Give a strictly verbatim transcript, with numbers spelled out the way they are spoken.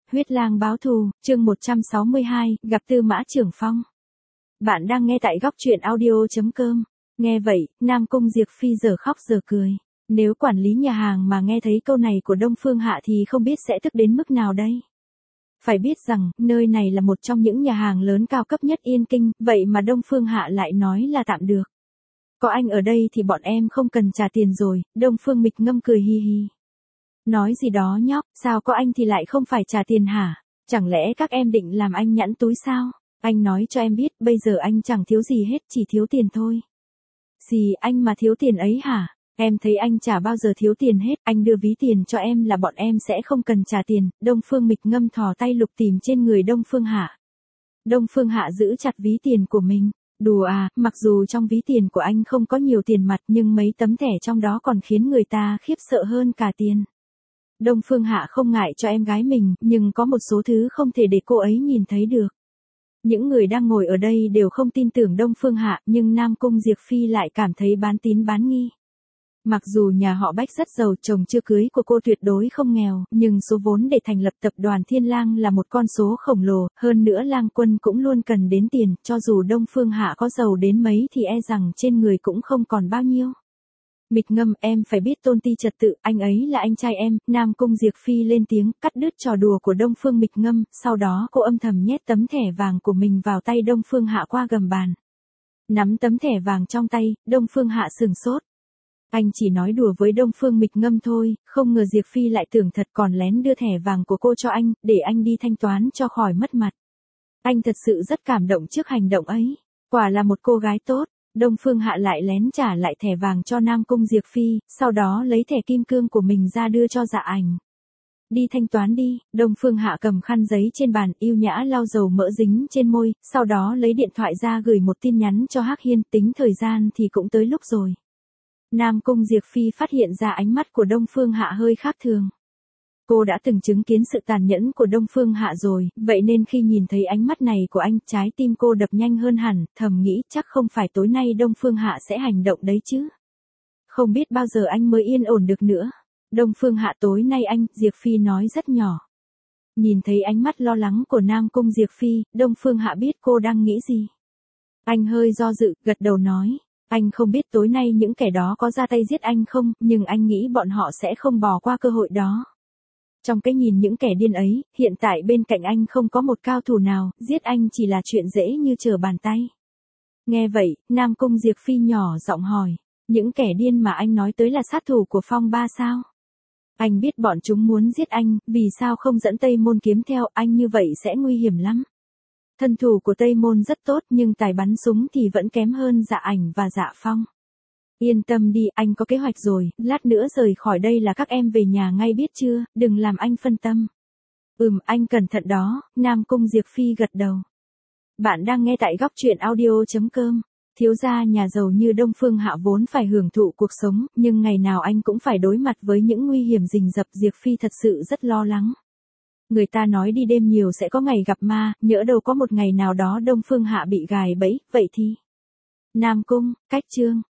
Huyết lang báo thù, chương một trăm sáu mươi hai, gặp Tư Mã Trưởng Phong. Bạn đang nghe tại góc truyện audio chấm com. Nghe vậy, Nam Cung Diệp Phi giờ khóc giờ cười. Nếu quản lý nhà hàng mà nghe thấy câu này của Đông Phương Hạ thì không biết sẽ tức đến mức nào đây. Phải biết rằng, nơi này là một trong những nhà hàng lớn cao cấp nhất Yên Kinh, vậy mà Đông Phương Hạ lại nói là tạm được. Có anh ở đây thì bọn em không cần trả tiền rồi, Đông Phương Mịch Ngâm cười hi hi. Nói gì đó nhóc, sao có anh thì lại không phải trả tiền hả? Chẳng lẽ các em định làm anh nhẵn túi sao? Anh nói cho em biết, bây giờ anh chẳng thiếu gì hết, chỉ thiếu tiền thôi. Gì anh mà thiếu tiền ấy hả? Em thấy anh chả bao giờ thiếu tiền hết, anh đưa ví tiền cho em là bọn em sẽ không cần trả tiền. Đông Phương Mịch Ngâm thò tay lục tìm trên người Đông Phương Hạ. Đông Phương Hạ giữ chặt ví tiền của mình. Đùa à, mặc dù trong ví tiền của anh không có nhiều tiền mặt nhưng mấy tấm thẻ trong đó còn khiến người ta khiếp sợ hơn cả tiền. Đông Phương Hạ không ngại cho em gái mình, nhưng có một số thứ không thể để cô ấy nhìn thấy được. Những người đang ngồi ở đây đều không tin tưởng Đông Phương Hạ, nhưng Nam Cung Diệp Phi lại cảm thấy bán tín bán nghi. Mặc dù nhà họ Bách rất giàu, chồng chưa cưới của cô tuyệt đối không nghèo, nhưng số vốn để thành lập tập đoàn Thiên Lang là một con số khổng lồ, hơn nữa Lang Quân cũng luôn cần đến tiền, cho dù Đông Phương Hạ có giàu đến mấy thì e rằng trên người cũng không còn bao nhiêu. Mịch Ngâm, em phải biết tôn ti trật tự, anh ấy là anh trai em. Nam Cung Diệp Phi lên tiếng, cắt đứt trò đùa của Đông Phương Mịch Ngâm, sau đó cô âm thầm nhét tấm thẻ vàng của mình vào tay Đông Phương Hạ qua gầm bàn. Nắm tấm thẻ vàng trong tay, Đông Phương Hạ sừng sốt. Anh chỉ nói đùa với Đông Phương Mịch Ngâm thôi, không ngờ Diệp Phi lại tưởng thật, còn lén đưa thẻ vàng của cô cho anh, để anh đi thanh toán cho khỏi mất mặt. Anh thật sự rất cảm động trước hành động ấy, quả là một cô gái tốt. Đông Phương Hạ lại lén trả lại thẻ vàng cho Nam Cung Diệp Phi, sau đó lấy thẻ kim cương của mình ra đưa cho Dạ Ảnh. Đi thanh toán đi. Đông Phương Hạ cầm khăn giấy trên bàn, yêu nhã lau dầu mỡ dính trên môi, sau đó lấy điện thoại ra gửi một tin nhắn cho Hắc Hiên, tính thời gian thì cũng tới lúc rồi. Nam Cung Diệp Phi phát hiện ra ánh mắt của Đông Phương Hạ hơi khác thường. Cô đã từng chứng kiến sự tàn nhẫn của Đông Phương Hạ rồi, vậy nên khi nhìn thấy ánh mắt này của anh, trái tim cô đập nhanh hơn hẳn, thầm nghĩ chắc không phải tối nay Đông Phương Hạ sẽ hành động đấy chứ. Không biết bao giờ anh mới yên ổn được nữa. Đông Phương Hạ, tối nay anh, Diệp Phi nói rất nhỏ. Nhìn thấy ánh mắt lo lắng của Nam Cung Diệp Phi, Đông Phương Hạ biết cô đang nghĩ gì. Anh hơi do dự, gật đầu nói. Anh không biết tối nay những kẻ đó có ra tay giết anh không, nhưng anh nghĩ bọn họ sẽ không bỏ qua cơ hội đó. Trong cái nhìn những kẻ điên ấy, hiện tại bên cạnh anh không có một cao thủ nào, giết anh chỉ là chuyện dễ như trở bàn tay. Nghe vậy, Nam Cung Diệp Phi nhỏ giọng hỏi, những kẻ điên mà anh nói tới là sát thủ của Phong Ba sao? Anh biết bọn chúng muốn giết anh, vì sao không dẫn Tây Môn Kiếm theo, anh như vậy sẽ nguy hiểm lắm. Thân thủ của Tây Môn rất tốt nhưng tài bắn súng thì vẫn kém hơn Dạ Ảnh và Dạ Phong. Yên tâm đi, anh có kế hoạch rồi, lát nữa rời khỏi đây là các em về nhà ngay biết chưa, đừng làm anh phân tâm. Ừm, anh cẩn thận đó. Nam Cung Diệp Phi gật đầu. Bạn đang nghe tại góc truyện audio chấm com. Thiếu gia nhà giàu như Đông Phương Hạ vốn phải hưởng thụ cuộc sống, nhưng ngày nào anh cũng phải đối mặt với những nguy hiểm rình rập, Diệp Phi thật sự rất lo lắng. Người ta nói đi đêm nhiều sẽ có ngày gặp ma, nhỡ đâu có một ngày nào đó Đông Phương Hạ bị gài bẫy, vậy thì... Nam Cung, cách chương.